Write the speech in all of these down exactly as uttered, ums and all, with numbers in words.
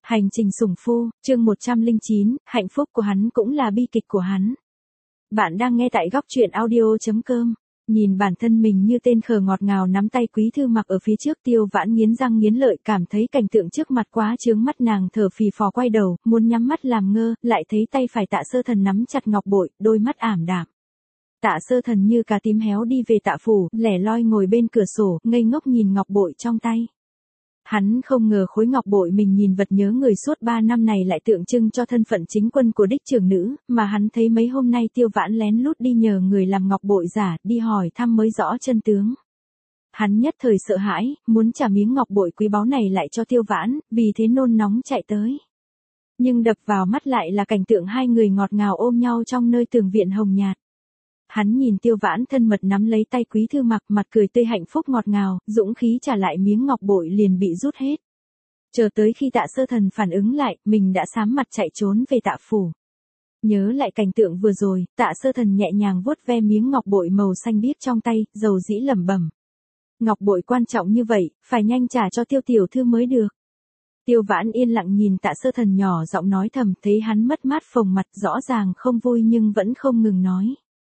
Hành trình sủng phu, chương một trăm lẻ chín, hạnh phúc của hắn cũng là bi kịch của hắn. Bạn đang nghe tại góc truyện audio chấm com. Nhìn bản thân mình như tên khờ ngọt ngào nắm tay Quý Thư Mặc ở phía trước, Tiêu Vãn nghiến răng nghiến lợi, cảm thấy cảnh tượng trước mặt quá chướng mắt, nàng thở phì phò quay đầu, muốn nhắm mắt làm ngơ, lại thấy tay phải Tạ Sơ Thần nắm chặt ngọc bội, đôi mắt ảm đạm. Tạ Sơ Thần như cá tím héo đi về Tạ phủ, lẻ loi ngồi bên cửa sổ, ngây ngốc nhìn ngọc bội trong tay. Hắn không ngờ khối ngọc bội mình nhìn vật nhớ người suốt ba năm này lại tượng trưng cho thân phận chính quân của đích trưởng nữ, mà hắn thấy mấy hôm nay Tiêu Vãn lén lút đi nhờ người làm ngọc bội giả, đi hỏi thăm mới rõ chân tướng. Hắn nhất thời sợ hãi, muốn trả miếng ngọc bội quý báu này lại cho Tiêu Vãn, vì thế nôn nóng chạy tới. Nhưng đập vào mắt lại là cảnh tượng hai người ngọt ngào ôm nhau trong nơi tường viện hồng nhạt. Hắn nhìn Tiêu Vãn thân mật nắm lấy tay Quý Thư Mặc, mặt cười tươi hạnh phúc ngọt ngào, dũng khí trả lại miếng ngọc bội liền bị rút hết. Chờ tới khi Tạ Sơ Thần phản ứng lại, mình đã sám mặt chạy trốn về Tạ phủ. Nhớ lại cảnh tượng vừa rồi, Tạ Sơ Thần nhẹ nhàng vuốt ve miếng ngọc bội màu xanh biếc trong tay, dầu dĩ lẩm bẩm: ngọc bội quan trọng như vậy, phải nhanh trả cho Tiêu tiểu thư mới được. Tiêu Vãn yên lặng nhìn Tạ Sơ Thần nhỏ giọng nói thầm, thấy hắn mất mát phồng mặt, rõ ràng không vui nhưng vẫn không ngừng nói: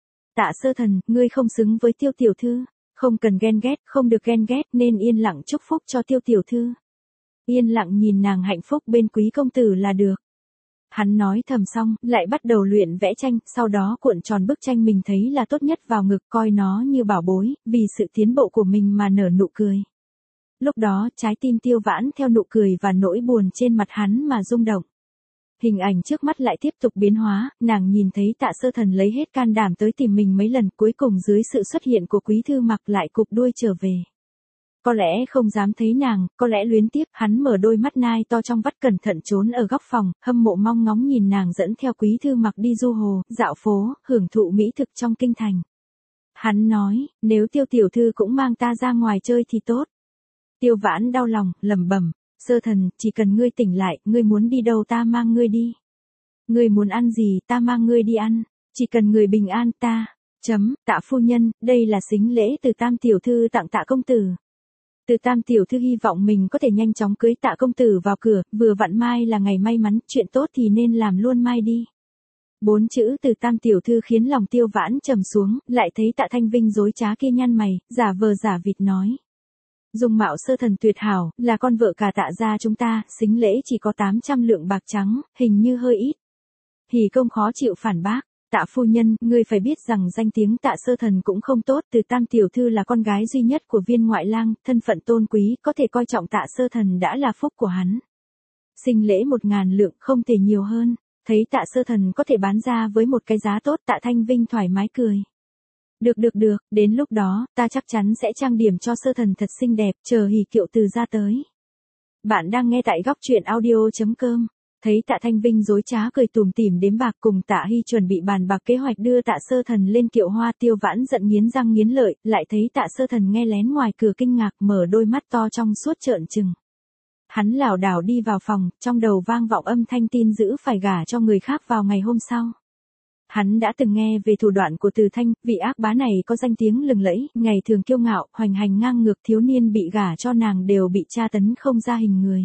Tạ Sơ Thần, ngươi không xứng với Tiêu tiểu thư, không cần ghen ghét, không được ghen ghét, nên yên lặng chúc phúc cho Tiêu tiểu thư. Yên lặng nhìn nàng hạnh phúc bên Quý công tử là được. Hắn nói thầm xong, lại bắt đầu luyện vẽ tranh, sau đó cuộn tròn bức tranh mình thấy là tốt nhất vào ngực, coi nó như bảo bối, vì sự tiến bộ của mình mà nở nụ cười. Lúc đó, trái tim Tiêu Vãn theo nụ cười và nỗi buồn trên mặt hắn mà rung động. Hình ảnh trước mắt lại tiếp tục biến hóa, nàng nhìn thấy Tạ Sơ Thần lấy hết can đảm tới tìm mình mấy lần, cuối cùng dưới sự xuất hiện của Quý Thư Mặc lại cụp đuôi trở về. Có lẽ không dám thấy nàng, có lẽ luyến tiếc, hắn mở đôi mắt nai to trong vắt cẩn thận trốn ở góc phòng, hâm mộ mong ngóng nhìn nàng dẫn theo Quý Thư Mặc đi du hồ, dạo phố, hưởng thụ mỹ thực trong kinh thành. Hắn nói, nếu Tiêu tiểu thư cũng mang ta ra ngoài chơi thì tốt. Tiêu Vãn đau lòng, lẩm bẩm: Sơ Thần, chỉ cần ngươi tỉnh lại, ngươi muốn đi đâu ta mang ngươi đi. Ngươi muốn ăn gì, ta mang ngươi đi ăn, chỉ cần người bình an ta. Chấm, Tạ phu nhân, đây là sính lễ từ Tam tiểu thư tặng Tạ công tử. Từ Tam tiểu thư hy vọng mình có thể nhanh chóng cưới Tạ công tử vào cửa, vừa vặn mai là ngày may mắn, chuyện tốt thì nên làm luôn mai đi. Bốn chữ từ Tam tiểu thư khiến lòng Tiêu Vãn trầm xuống, lại thấy Tạ Thanh Vinh dối trá kia nhăn mày, giả vờ giả vịt nói: dung mạo Sơ Thần tuyệt hảo, là con vợ cả Tạ gia chúng ta, sính lễ chỉ có tám trăm lượng bạc trắng, hình như hơi ít. Hỉ công khó chịu phản bác: Tạ phu nhân, ngươi phải biết rằng danh tiếng Tạ Sơ Thần cũng không tốt, từ Tam tiểu thư là con gái duy nhất của viên ngoại lang, thân phận tôn quý, có thể coi trọng Tạ Sơ Thần đã là phúc của hắn. Sính lễ một ngàn lượng, không thể nhiều hơn. Thấy Tạ Sơ Thần có thể bán ra với một cái giá tốt, Tạ Thanh Vinh thoải mái cười: Được được được, đến lúc đó, ta chắc chắn sẽ trang điểm cho Sơ Thần thật xinh đẹp, chờ hỉ kiệu từ ra tới. Bạn đang nghe tại góc truyện audio chấm com. Thấy Tạ Thanh Vinh dối trá cười tủm tỉm đếm bạc, cùng Tạ Hy chuẩn bị bàn bạc kế hoạch đưa Tạ Sơ Thần lên kiệu hoa, Tiêu Vãn giận nghiến răng nghiến lợi, lại thấy Tạ Sơ Thần nghe lén ngoài cửa kinh ngạc, mở đôi mắt to trong suốt trợn trừng. Hắn lảo đảo đi vào phòng, trong đầu vang vọng âm thanh tin dữ phải gả cho người khác vào ngày hôm sau. Hắn đã từng nghe về thủ đoạn của Từ Thanh, vị ác bá này có danh tiếng lừng lẫy, ngày thường kiêu ngạo, hoành hành ngang ngược, thiếu niên bị gả cho nàng đều bị tra tấn không ra hình người.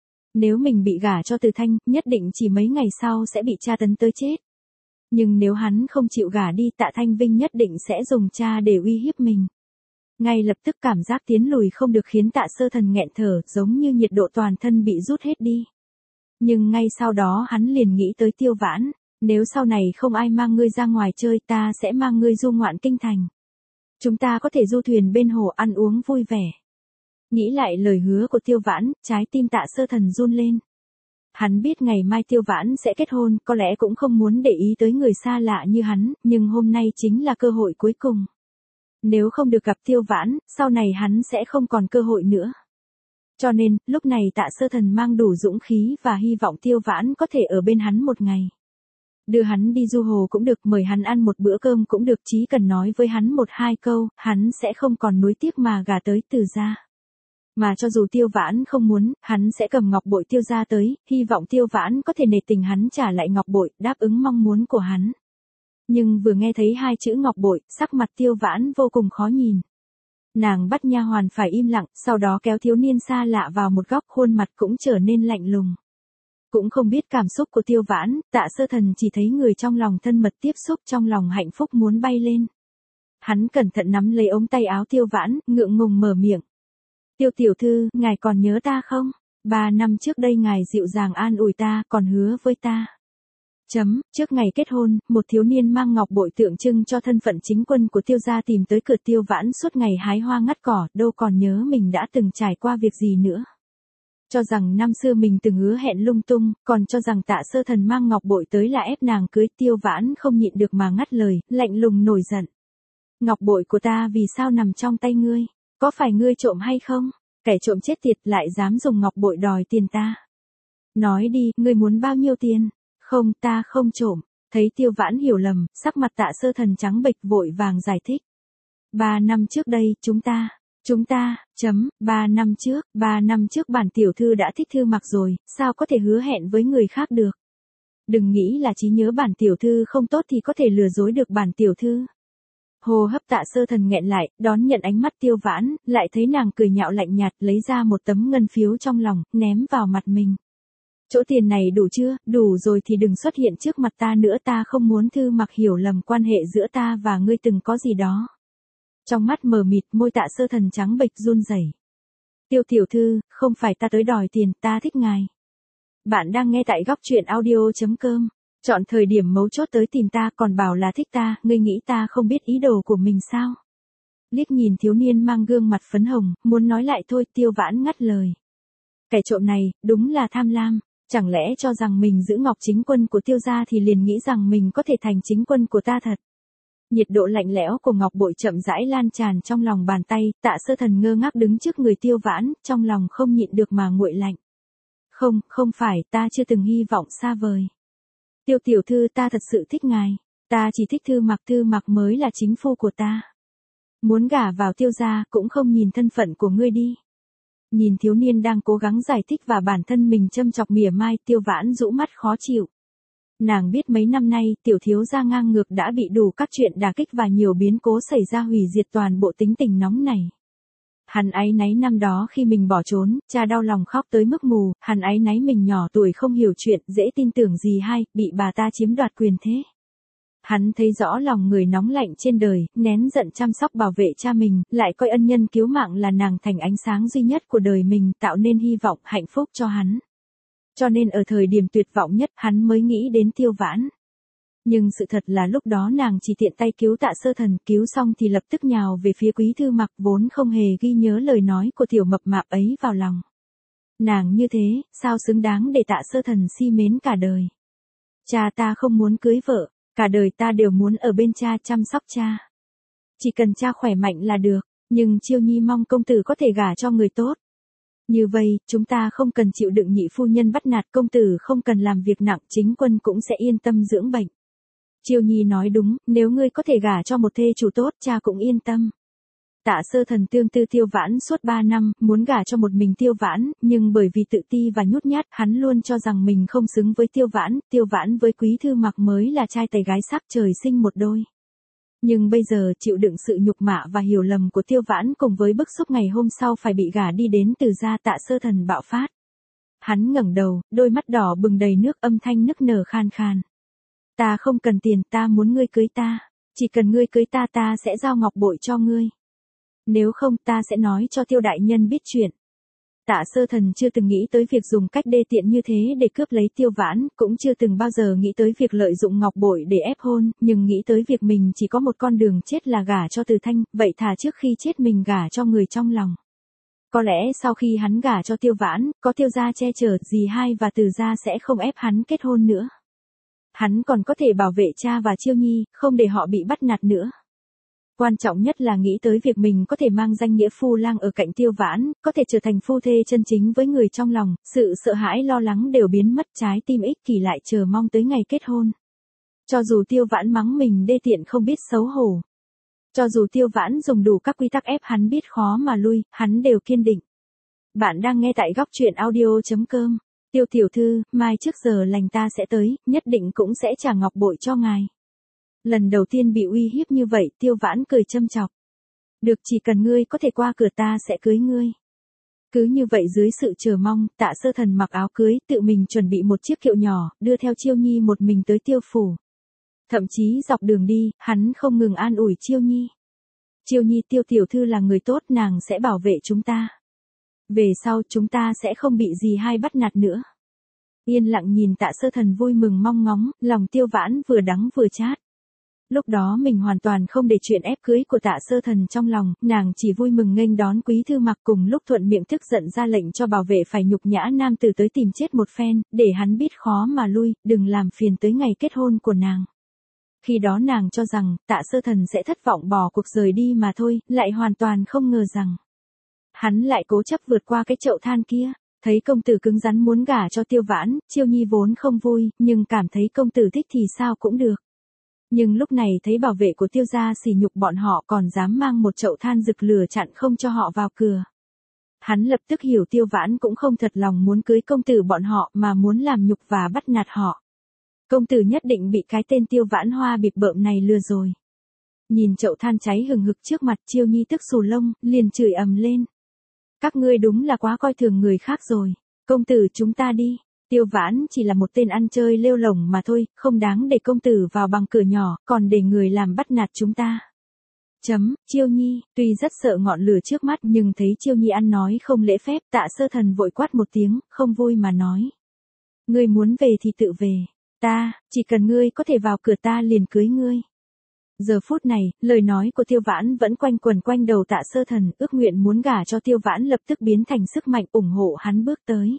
Nếu mình bị gả cho Từ Thanh, nhất định chỉ mấy ngày sau sẽ bị tra tấn tới chết. Nhưng nếu hắn không chịu gả đi, Tạ Thanh Vinh nhất định sẽ dùng tra để uy hiếp mình. Ngay lập tức cảm giác tiến lùi không được khiến Tạ Sơ Thần nghẹn thở, giống như nhiệt độ toàn thân bị rút hết đi. Nhưng ngay sau đó hắn liền nghĩ tới Tiêu Vãn: nếu sau này không ai mang ngươi ra ngoài chơi, ta sẽ mang ngươi du ngoạn kinh thành. Chúng ta có thể du thuyền bên hồ ăn uống vui vẻ. Nghĩ lại lời hứa của Tiêu Vãn, trái tim Tạ Sơ Thần run lên. Hắn biết ngày mai Tiêu Vãn sẽ kết hôn, có lẽ cũng không muốn để ý tới người xa lạ như hắn, nhưng hôm nay chính là cơ hội cuối cùng. Nếu không được gặp Tiêu Vãn, sau này hắn sẽ không còn cơ hội nữa. Cho nên, lúc này Tạ Sơ Thần mang đủ dũng khí và hy vọng Tiêu Vãn có thể ở bên hắn một ngày. Đưa hắn đi du hồ cũng được, mời hắn ăn một bữa cơm cũng được, chỉ cần nói với hắn một hai câu, hắn sẽ không còn nuối tiếc mà gả tới Từ gia. Mà cho dù Tiêu Vãn không muốn, hắn sẽ cầm ngọc bội Tiêu gia tới, hy vọng Tiêu Vãn có thể nể tình hắn trả lại ngọc bội, đáp ứng mong muốn của hắn. Nhưng vừa nghe thấy hai chữ ngọc bội, sắc mặt Tiêu Vãn vô cùng khó nhìn. Nàng bắt nha hoàn phải im lặng, sau đó kéo thiếu niên xa lạ vào một góc, khuôn mặt cũng trở nên lạnh lùng. Cũng không biết cảm xúc của Tiêu Vãn, Tạ Sơ Thần chỉ thấy người trong lòng thân mật tiếp xúc trong lòng hạnh phúc muốn bay lên. Hắn cẩn thận nắm lấy ống tay áo Tiêu Vãn, ngượng ngùng mở miệng. Tiêu tiểu thư, ngài còn nhớ ta không? Ba năm trước đây ngài dịu dàng an ủi ta, còn hứa với ta. Chấm, trước ngày kết hôn, một thiếu niên mang ngọc bội tượng trưng cho thân phận chính quân của Tiêu gia tìm tới cửa Tiêu Vãn suốt ngày hái hoa ngắt cỏ, đâu còn nhớ mình đã từng trải qua việc gì nữa. Cho rằng năm xưa mình từng hứa hẹn lung tung, còn cho rằng Tạ Sơ Thần mang ngọc bội tới là ép nàng cưới. Tiêu Vãn không nhịn được mà ngắt lời, lạnh lùng nổi giận. Ngọc bội của ta vì sao nằm trong tay ngươi? Có phải ngươi trộm hay không? Kẻ trộm chết tiệt lại dám dùng ngọc bội đòi tiền ta. Nói đi, ngươi muốn bao nhiêu tiền? Không, ta không trộm. Thấy Tiêu Vãn hiểu lầm, sắc mặt Tạ Sơ Thần trắng bệch vội vàng giải thích. Ba năm trước đây, chúng ta, chúng ta, chấm, ba năm trước, ba năm trước bản tiểu thư đã thích Thư Mặc rồi, sao có thể hứa hẹn với người khác được? Đừng nghĩ là trí nhớ bản tiểu thư không tốt thì có thể lừa dối được bản tiểu thư. Hô hấp Tạ Sơ Thần nghẹn lại, đón nhận ánh mắt Tiêu Vãn, lại thấy nàng cười nhạo lạnh nhạt, lấy ra một tấm ngân phiếu trong lòng, ném vào mặt mình. Chỗ tiền này đủ chưa? Đủ rồi thì đừng xuất hiện trước mặt ta nữa, ta không muốn Thư Mặc hiểu lầm quan hệ giữa ta và ngươi từng có gì đó. Trong mắt mờ mịt, môi Tạ Sơ Thần trắng bệch run rẩy. Tiêu tiểu thư, không phải ta tới đòi tiền, ta thích ngài. Bạn đang nghe tại góc truyện audio chấm com. Chọn thời điểm mấu chốt tới tìm ta còn bảo là thích ta, ngươi nghĩ ta không biết ý đồ của mình sao? Liếc nhìn thiếu niên mang gương mặt phấn hồng, muốn nói lại thôi, Tiêu Vãn ngắt lời. Kẻ trộm này, đúng là tham lam, chẳng lẽ cho rằng mình giữ ngọc chính quân của Tiêu gia thì liền nghĩ rằng mình có thể thành chính quân của ta thật? Nhiệt độ lạnh lẽo của ngọc bội chậm rãi lan tràn trong lòng bàn tay, Tạ Sơ Thần ngơ ngác đứng trước người Tiêu Vãn, trong lòng không nhịn được mà nguội lạnh. Không, không phải, ta chưa từng hy vọng xa vời. Tiêu tiểu thư, ta thật sự thích ngài, ta chỉ thích Thư Mặc, Thư Mặc mới là chính phu của ta. Muốn gả vào Tiêu gia cũng không nhìn thân phận của ngươi đi. Nhìn thiếu niên đang cố gắng giải thích và bản thân mình châm chọc mỉa mai, Tiêu Vãn rũ mắt khó chịu. Nàng biết mấy năm nay, tiểu thiếu gia ngang ngược đã bị đủ các chuyện đả kích và nhiều biến cố xảy ra hủy diệt toàn bộ tính tình nóng này. Hắn áy náy năm đó khi mình bỏ trốn, cha đau lòng khóc tới mức mù, hắn áy náy mình nhỏ tuổi không hiểu chuyện, dễ tin tưởng gì hay, bị bà ta chiếm đoạt quyền thế. Hắn thấy rõ lòng người nóng lạnh trên đời, nén giận chăm sóc bảo vệ cha mình, lại coi ân nhân cứu mạng là nàng thành ánh sáng duy nhất của đời mình, tạo nên hy vọng, hạnh phúc cho hắn. Cho nên ở thời điểm tuyệt vọng nhất, hắn mới nghĩ đến Tiêu Vãn. Nhưng sự thật là lúc đó nàng chỉ tiện tay cứu Tạ Sơ Thần, cứu xong thì lập tức nhào về phía Quý Thư Mặc, vốn không hề ghi nhớ lời nói của tiểu mập mạp ấy vào lòng. Nàng như thế, sao xứng đáng để Tạ Sơ Thần si mến cả đời. Cha ta không muốn cưới vợ, cả đời ta đều muốn ở bên cha chăm sóc cha. Chỉ cần cha khỏe mạnh là được, nhưng Chiêu Nhi mong công tử có thể gả cho người tốt. Như vậy, chúng ta không cần chịu đựng nhị phu nhân bắt nạt, công tử không cần làm việc nặng, chính quân cũng sẽ yên tâm dưỡng bệnh. Chiêu Nhi nói đúng, nếu ngươi có thể gả cho một thê chủ tốt, cha cũng yên tâm. Tạ Sơ Thần tương tư Tiêu Vãn suốt ba năm, muốn gả cho một mình Tiêu Vãn, nhưng bởi vì tự ti và nhút nhát, hắn luôn cho rằng mình không xứng với Tiêu Vãn, Tiêu Vãn với Quý Thư Mặc mới là trai tài gái sắc trời sinh một đôi. Nhưng bây giờ chịu đựng sự nhục mạ và hiểu lầm của Tiêu Vãn cùng với bức xúc ngày hôm sau phải bị gả đi đến Từ gia, Tạ Sơ Thần bạo phát. Hắn ngẩng đầu, đôi mắt đỏ bừng đầy nước, âm thanh nức nở khan khan. Ta không cần tiền, ta muốn ngươi cưới ta. Chỉ cần ngươi cưới ta, ta sẽ giao ngọc bội cho ngươi. Nếu không, ta sẽ nói cho Tiêu đại nhân biết chuyện. Tạ Sơ Thần chưa từng nghĩ tới việc dùng cách đê tiện như thế để cướp lấy Tiêu Vãn, cũng chưa từng bao giờ nghĩ tới việc lợi dụng ngọc bội để ép hôn, nhưng nghĩ tới việc mình chỉ có một con đường chết là gả cho Từ Thanh, vậy thà trước khi chết mình gả cho người trong lòng. Có lẽ sau khi hắn gả cho Tiêu Vãn, có Tiêu gia che chở, dì hai và Từ gia sẽ không ép hắn kết hôn nữa. Hắn còn có thể bảo vệ cha và Chiêu Nhi, không để họ bị bắt nạt nữa. Quan trọng nhất là nghĩ tới việc mình có thể mang danh nghĩa phu lang ở cạnh Tiêu Vãn, có thể trở thành phu thê chân chính với người trong lòng, sự sợ hãi lo lắng đều biến mất, trái tim ích kỷ lại chờ mong tới ngày kết hôn. Cho dù Tiêu Vãn mắng mình đê tiện không biết xấu hổ. Cho dù Tiêu Vãn dùng đủ các quy tắc ép hắn biết khó mà lui, hắn đều kiên định. Bạn đang nghe tại góc truyện audio chấm com. Tiêu tiểu thư, mai trước giờ lành ta sẽ tới, nhất định cũng sẽ trả ngọc bội cho ngài. Lần đầu tiên bị uy hiếp như vậy, Tiêu Vãn cười châm chọc. Được, chỉ cần ngươi có thể qua cửa ta sẽ cưới ngươi. Cứ như vậy dưới sự chờ mong, Tạ Sơ Thần mặc áo cưới, tự mình chuẩn bị một chiếc kiệu nhỏ, đưa theo Chiêu Nhi một mình tới Tiêu phủ. Thậm chí dọc đường đi, hắn không ngừng an ủi Chiêu Nhi. Chiêu Nhi, Tiêu tiểu thư là người tốt, nàng sẽ bảo vệ chúng ta. Về sau chúng ta sẽ không bị gì hay bắt nạt nữa. Yên lặng nhìn Tạ Sơ Thần vui mừng mong ngóng, lòng Tiêu Vãn vừa đắng vừa chát. Lúc đó mình hoàn toàn không để chuyện ép cưới của Tạ Sơ Thần trong lòng, nàng chỉ vui mừng nghênh đón Quý Thư Mặc, cùng lúc thuận miệng tức giận ra lệnh cho bảo vệ phải nhục nhã nam tử tới tìm chết một phen, để hắn biết khó mà lui, đừng làm phiền tới ngày kết hôn của nàng. Khi đó nàng cho rằng, Tạ Sơ Thần sẽ thất vọng bỏ cuộc rời đi mà thôi, lại hoàn toàn không ngờ rằng hắn lại cố chấp vượt qua cái chậu than kia. Thấy công tử cứng rắn muốn gả cho Tiêu Vãn, Chiêu Nhi vốn không vui, nhưng cảm thấy công tử thích thì sao cũng được. Nhưng lúc này thấy bảo vệ của Tiêu gia sỉ nhục bọn họ, còn dám mang một chậu than rực lửa chặn không cho họ vào cửa. Hắn lập tức hiểu Tiêu Vãn cũng không thật lòng muốn cưới công tử bọn họ, mà muốn làm nhục và bắt nạt họ. Công tử nhất định bị cái tên Tiêu Vãn Hoa bịp bợm này lừa rồi. Nhìn chậu than cháy hừng hực trước mặt, Chiêu Nhi tức xù lông, liền chửi ầm lên. Các ngươi đúng là quá coi thường người khác rồi. Công tử, chúng ta đi. Tiêu Vãn chỉ là một tên ăn chơi lêu lổng mà thôi, không đáng để công tử vào bằng cửa nhỏ, còn để người làm bắt nạt chúng ta. Chấm, Chiêu Nhi, tuy rất sợ ngọn lửa trước mắt nhưng thấy Chiêu Nhi ăn nói không lễ phép, Tạ Sơ Thần vội quát một tiếng, không vui mà nói. Ngươi muốn về thì tự về. Ta, chỉ cần ngươi có thể vào cửa ta liền cưới ngươi. Giờ phút này, lời nói của Tiêu Vãn vẫn quanh quẩn quanh đầu Tạ Sơ Thần, ước nguyện muốn gả cho Tiêu Vãn lập tức biến thành sức mạnh ủng hộ hắn bước tới.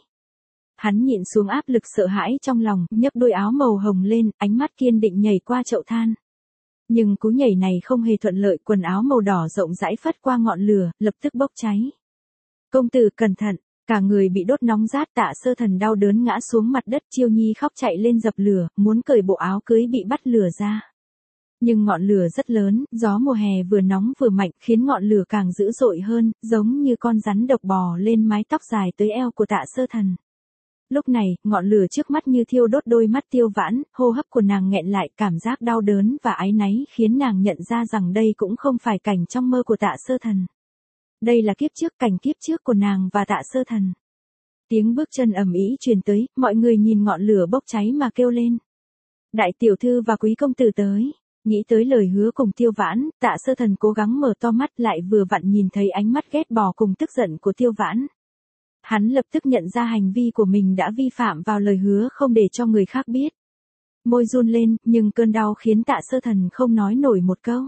Hắn nhịn xuống áp lực sợ hãi trong lòng, nhấc đôi áo màu hồng lên, ánh mắt kiên định nhảy qua chậu than. Nhưng cú nhảy này không hề thuận lợi, quần áo màu đỏ rộng rãi phất qua ngọn lửa, lập tức bốc cháy. Công tử cẩn thận, cả người bị đốt nóng rát, Tạ Sơ Thần đau đớn ngã xuống mặt đất. Chiêu Nhi khóc chạy lên dập lửa, muốn cởi bộ áo cưới bị bắt lửa ra. Nhưng ngọn lửa rất lớn, gió mùa hè vừa nóng vừa mạnh khiến ngọn lửa càng dữ dội hơn, giống như con rắn độc bò lên mái tóc dài tới eo của Tạ Sơ Thần. Lúc này, ngọn lửa trước mắt như thiêu đốt đôi mắt Tiêu Vãn, hô hấp của nàng nghẹn lại, cảm giác đau đớn và áy náy khiến nàng nhận ra rằng đây cũng không phải cảnh trong mơ của Tạ Sơ Thần. Đây là kiếp trước, cảnh kiếp trước của nàng và Tạ Sơ Thần. Tiếng bước chân ầm ĩ truyền tới, mọi người nhìn ngọn lửa bốc cháy mà kêu lên. Đại tiểu thư và quý công tử tới. Nghĩ tới lời hứa cùng Tiêu Vãn, Tạ Sơ Thần cố gắng mở to mắt lại vừa vặn nhìn thấy ánh mắt ghét bỏ cùng tức giận của Tiêu Vãn. Hắn lập tức nhận ra hành vi của mình đã vi phạm vào lời hứa không để cho người khác biết. Môi run lên, nhưng cơn đau khiến Tạ Sơ Thần không nói nổi một câu.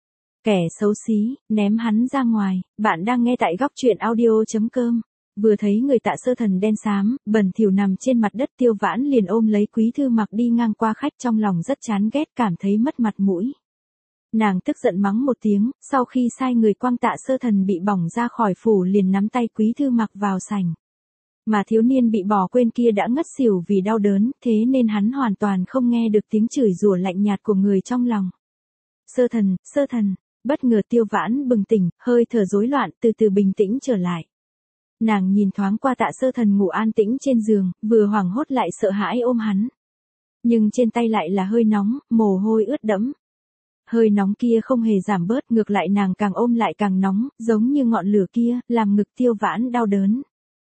Kẻ xấu xí, ném hắn ra ngoài. Bạn đang nghe tại góc truyện audio chấm com. Vừa thấy người Tạ Sơ Thần đen xám, bẩn thỉu nằm trên mặt đất, Tiêu Vãn liền ôm lấy Quý Thư Mặc đi ngang qua khách, trong lòng rất chán ghét, cảm thấy mất mặt mũi. Nàng tức giận mắng một tiếng, sau khi sai người quăng Tạ Sơ Thần bị bỏng ra khỏi phủ liền nắm tay Quý Thư Mặc vào sảnh. Mà thiếu niên bị bỏ quên kia đã ngất xỉu vì đau đớn, thế nên hắn hoàn toàn không nghe được tiếng chửi rủa lạnh nhạt của người trong lòng. Sơ Thần, Sơ Thần, bất ngờ Tiêu Vãn bừng tỉnh, hơi thở rối loạn, từ từ bình tĩnh trở lại. Nàng nhìn thoáng qua Tạ Sơ Thần ngủ an tĩnh trên giường, vừa hoảng hốt lại sợ hãi ôm hắn. Nhưng trên tay lại là hơi nóng, mồ hôi ướt đẫm. Hơi nóng kia không hề giảm bớt, ngược lại nàng càng ôm lại càng nóng, giống như ngọn lửa kia, làm ngực Tiêu Vãn đau đớn.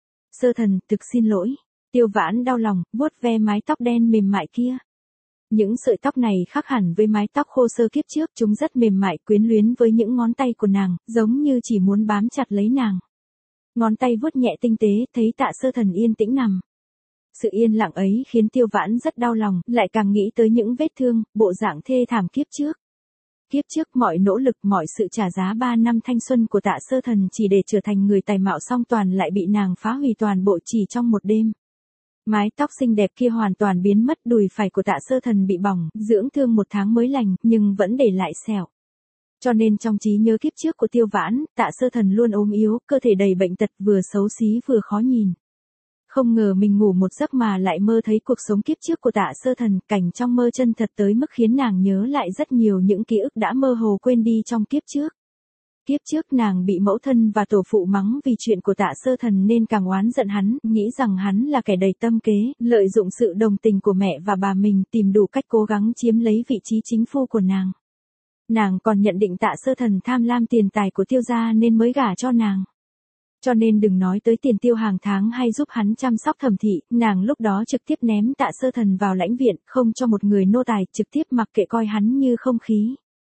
Sơ Thần, thực xin lỗi. Tiêu Vãn đau lòng, vuốt ve mái tóc đen mềm mại kia. Những sợi tóc này khác hẳn với mái tóc khô sơ kiếp trước, chúng rất mềm mại, quyến luyến với những ngón tay của nàng, giống như chỉ muốn bám chặt lấy nàng. Ngón tay vuốt nhẹ tinh tế, thấy Tạ Sơ Thần yên tĩnh nằm. Sự yên lặng ấy khiến Tiêu Vãn rất đau lòng, lại càng nghĩ tới những vết thương, bộ dạng thê thảm kiếp trước. Kiếp trước mọi nỗ lực, mọi sự trả giá ba năm thanh xuân của Tạ Sơ Thần chỉ để trở thành người tài mạo song toàn lại bị nàng phá hủy toàn bộ chỉ trong một đêm. Mái tóc xinh đẹp kia hoàn toàn biến mất, đùi phải của Tạ Sơ Thần bị bỏng, dưỡng thương một tháng mới lành, nhưng vẫn để lại sẹo. Cho nên trong trí nhớ kiếp trước của Tiêu Vãn, Tạ Sơ Thần luôn ốm yếu, cơ thể đầy bệnh tật, vừa xấu xí vừa khó nhìn. Không ngờ mình ngủ một giấc mà lại mơ thấy cuộc sống kiếp trước của Tạ Sơ Thần, cảnh trong mơ chân thật tới mức khiến nàng nhớ lại rất nhiều những ký ức đã mơ hồ quên đi trong kiếp trước. Kiếp trước nàng bị mẫu thân và tổ phụ mắng vì chuyện của Tạ Sơ Thần nên càng oán giận hắn, nghĩ rằng hắn là kẻ đầy tâm kế, lợi dụng sự đồng tình của mẹ và bà mình tìm đủ cách cố gắng chiếm lấy vị trí chính phu của nàng. Nàng còn nhận định Tạ Sơ Thần tham lam tiền tài của Tiêu gia nên mới gả cho nàng. Cho nên đừng nói tới tiền tiêu hàng tháng hay giúp hắn chăm sóc Thẩm Thị, nàng lúc đó trực tiếp ném Tạ Sơ Thần vào lãnh viện, không cho một người nô tài, trực tiếp mặc kệ coi hắn như không khí.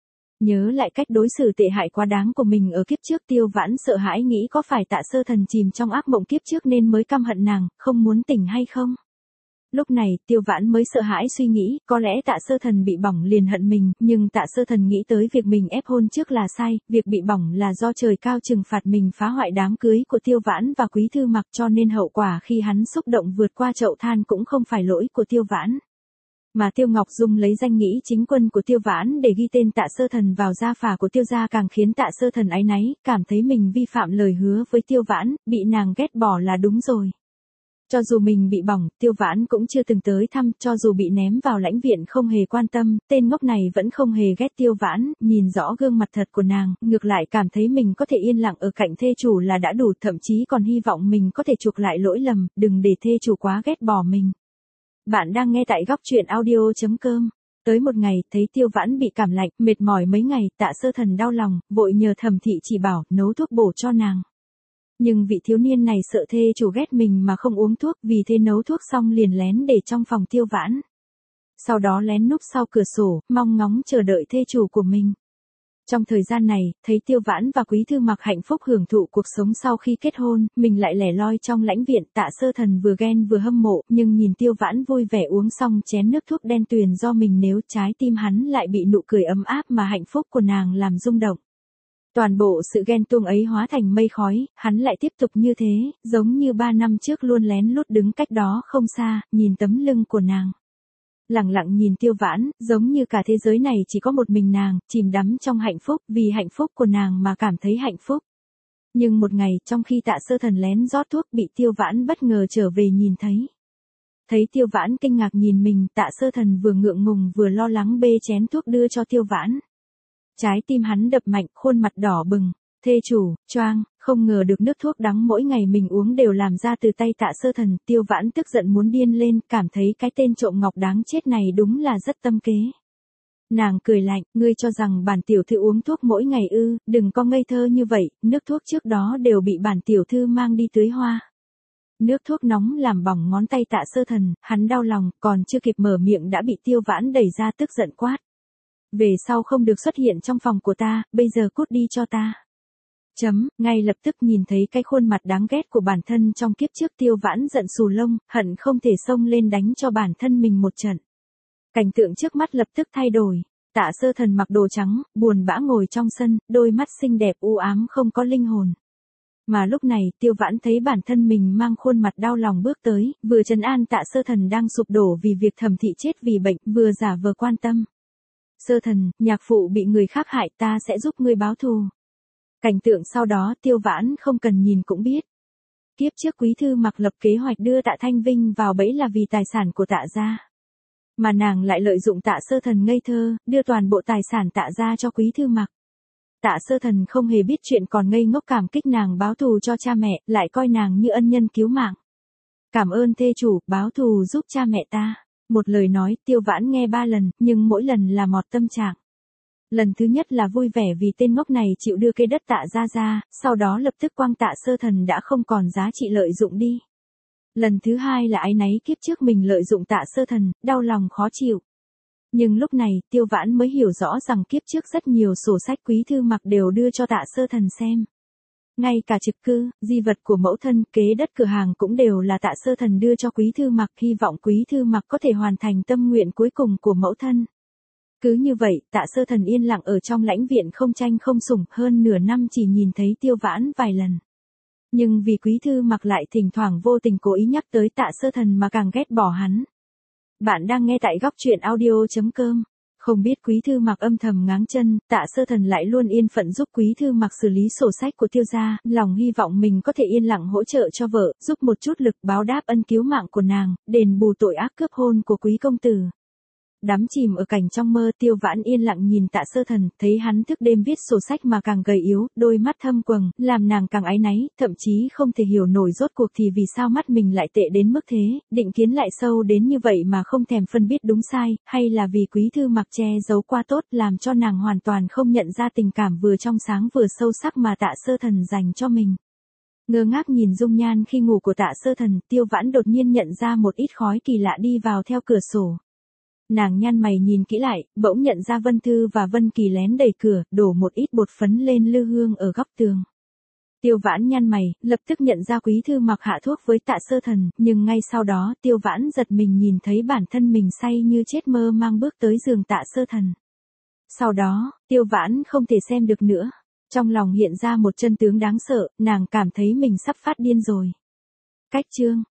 Nhớ lại cách đối xử tệ hại quá đáng của mình ở kiếp trước, Tiêu Vãn sợ hãi nghĩ có phải Tạ Sơ Thần chìm trong ác mộng kiếp trước nên mới căm hận nàng, không muốn tỉnh hay không. Lúc này, Tiêu Vãn mới sợ hãi suy nghĩ, có lẽ Tạ Sơ Thần bị bỏng liền hận mình, nhưng Tạ Sơ Thần nghĩ tới việc mình ép hôn trước là sai, việc bị bỏng là do trời cao trừng phạt mình phá hoại đám cưới của Tiêu Vãn và Quý Thư Mặc, cho nên hậu quả khi hắn xúc động vượt qua chậu than cũng không phải lỗi của Tiêu Vãn. Mà Tiêu Ngọc Dung lấy danh nghĩa chính quân của Tiêu Vãn để ghi tên Tạ Sơ Thần vào gia phả của Tiêu gia càng khiến Tạ Sơ Thần áy náy, cảm thấy mình vi phạm lời hứa với Tiêu Vãn, bị nàng ghét bỏ là đúng rồi. Cho dù mình bị bỏng, Tiêu Vãn cũng chưa từng tới thăm, cho dù bị ném vào lãnh viện không hề quan tâm, tên ngốc này vẫn không hề ghét Tiêu Vãn, nhìn rõ gương mặt thật của nàng, ngược lại cảm thấy mình có thể yên lặng ở cạnh thê chủ là đã đủ, thậm chí còn hy vọng mình có thể chuộc lại lỗi lầm, đừng để thê chủ quá ghét bỏ mình. Bạn đang nghe tại góc truyện audio chấm com. Tới một ngày, thấy Tiêu Vãn bị cảm lạnh, mệt mỏi mấy ngày, Tạ Sơ Thần đau lòng, vội nhờ Thẩm Thị chỉ bảo, nấu thuốc bổ cho nàng. Nhưng vị thiếu niên này sợ thê chủ ghét mình mà không uống thuốc, vì thế nấu thuốc xong liền lén để trong phòng Tiêu Vãn. Sau đó lén núp sau cửa sổ, mong ngóng chờ đợi thê chủ của mình. Trong thời gian này, thấy Tiêu Vãn và Quý Thư Mặc hạnh phúc hưởng thụ cuộc sống sau khi kết hôn, mình lại lẻ loi trong lãnh viện, Tạ Sơ Thần vừa ghen vừa hâm mộ, nhưng nhìn Tiêu Vãn vui vẻ uống xong chén nước thuốc đen tuyền do mình nếm, trái tim hắn lại bị nụ cười ấm áp mà hạnh phúc của nàng làm rung động. Toàn bộ sự ghen tuông ấy hóa thành mây khói, hắn lại tiếp tục như thế, giống như ba năm trước luôn lén lút đứng cách đó không xa, nhìn tấm lưng của nàng. Lặng lặng nhìn Tiêu Vãn, giống như cả thế giới này chỉ có một mình nàng, chìm đắm trong hạnh phúc, vì hạnh phúc của nàng mà cảm thấy hạnh phúc. Nhưng một ngày, trong khi Tạ Sơ Thần lén rót thuốc bị Tiêu Vãn bất ngờ trở về nhìn thấy. Thấy Tiêu Vãn kinh ngạc nhìn mình, Tạ Sơ Thần vừa ngượng ngùng vừa lo lắng bê chén thuốc đưa cho Tiêu Vãn. Trái tim hắn đập mạnh, khuôn mặt đỏ bừng. Thê chủ, choang, không ngờ được nước thuốc đắng mỗi ngày mình uống đều làm ra từ tay Tạ Sơ Thần. Tiêu Vãn tức giận muốn điên lên, cảm thấy cái tên trộm ngọc đáng chết này đúng là rất tâm kế. Nàng cười lạnh, ngươi cho rằng bản tiểu thư uống thuốc mỗi ngày ư, đừng có ngây thơ như vậy, nước thuốc trước đó đều bị bản tiểu thư mang đi tưới hoa. Nước thuốc nóng làm bỏng ngón tay Tạ Sơ Thần, hắn đau lòng, còn chưa kịp mở miệng đã bị Tiêu Vãn đẩy ra tức giận quát. Về sau không được xuất hiện trong phòng của ta, bây giờ cút đi cho ta. Chấm, ngay lập tức nhìn thấy cái khuôn mặt đáng ghét của bản thân trong kiếp trước, Tiêu Vãn giận xù lông, hận không thể xông lên đánh cho bản thân mình một trận. Cảnh tượng trước mắt lập tức thay đổi. Tạ Sơ Thần mặc đồ trắng, buồn bã ngồi trong sân, đôi mắt xinh đẹp u ám không có linh hồn. Mà lúc này, Tiêu Vãn thấy bản thân mình mang khuôn mặt đau lòng bước tới, vừa trấn an Tạ Sơ Thần đang sụp đổ vì việc Thẩm Thị chết vì bệnh, vừa giả vờ quan tâm. Sơ Thần, nhạc phụ bị người khác hại, ta sẽ giúp ngươi báo thù. Cảnh tượng sau đó Tiêu Vãn không cần nhìn cũng biết. Kiếp trước Quý Thư Mặc lập kế hoạch đưa Tạ Thanh Vinh vào bẫy là vì tài sản của Tạ gia. Mà nàng lại lợi dụng Tạ Sơ Thần ngây thơ, đưa toàn bộ tài sản Tạ gia cho Quý Thư Mặc. Tạ Sơ Thần không hề biết chuyện còn ngây ngốc cảm kích nàng báo thù cho cha mẹ, lại coi nàng như ân nhân cứu mạng. Cảm ơn thê chủ, báo thù giúp cha mẹ ta. Một lời nói, Tiêu Vãn nghe ba lần, nhưng mỗi lần là mọt tâm trạng. Lần thứ nhất là vui vẻ vì tên ngốc này chịu đưa cây đất Tạ gia ra, sau đó lập tức quăng Tạ Sơ Thần đã không còn giá trị lợi dụng đi. Lần thứ hai là áy náy kiếp trước mình lợi dụng Tạ Sơ Thần, đau lòng khó chịu. Nhưng lúc này, Tiêu Vãn mới hiểu rõ rằng kiếp trước rất nhiều sổ sách Quý Thư Mặc đều đưa cho Tạ Sơ Thần xem. Ngay cả trực cư, di vật của mẫu thân, kế đất cửa hàng cũng đều là Tạ Sơ Thần đưa cho Quý Thư Mặc, hy vọng Quý Thư Mặc có thể hoàn thành tâm nguyện cuối cùng của mẫu thân. Cứ như vậy, Tạ Sơ Thần yên lặng ở trong lãnh viện không tranh không sủng, hơn nửa năm chỉ nhìn thấy Tiêu Vãn vài lần. Nhưng vì Quý Thư Mặc lại thỉnh thoảng vô tình cố ý nhắc tới Tạ Sơ Thần mà càng ghét bỏ hắn. Bạn đang nghe tại góc truyện audio chấm com. Không biết Quý Thư Mặc âm thầm ngáng chân, Tạ Sơ Thần lại luôn yên phận giúp Quý Thư Mặc xử lý sổ sách của Tiêu gia, lòng hy vọng mình có thể yên lặng hỗ trợ cho vợ, giúp một chút lực báo đáp ân cứu mạng của nàng, đền bù tội ác cướp hôn của Quý công tử. Đắm chìm ở cảnh trong mơ, Tiêu Vãn yên lặng nhìn Tạ Sơ Thần, thấy hắn thức đêm viết sổ sách mà càng gầy yếu, đôi mắt thâm quầng, làm nàng càng áy náy, thậm chí không thể hiểu nổi rốt cuộc thì vì sao mắt mình lại tệ đến mức thế, định kiến lại sâu đến như vậy mà không thèm phân biết đúng sai, hay là vì Quý Thư Mặc che giấu qua tốt làm cho nàng hoàn toàn không nhận ra tình cảm vừa trong sáng vừa sâu sắc mà Tạ Sơ Thần dành cho mình. Ngơ ngác nhìn dung nhan khi ngủ của Tạ Sơ Thần, Tiêu Vãn đột nhiên nhận ra một ít khói kỳ lạ đi vào theo cửa sổ. Nàng nhăn mày nhìn kỹ lại, bỗng nhận ra Vân Thư và Vân Kỳ lén đẩy cửa, đổ một ít bột phấn lên lư hương ở góc tường. Tiêu Vãn nhăn mày, lập tức nhận ra Quý Thư Mặc hạ thuốc với Tạ Sơ Thần, nhưng ngay sau đó Tiêu Vãn giật mình nhìn thấy bản thân mình say như chết mơ mang bước tới giường Tạ Sơ Thần. Sau đó, Tiêu Vãn không thể xem được nữa. Trong lòng hiện ra một chân tướng đáng sợ, nàng cảm thấy mình sắp phát điên rồi. Cách chương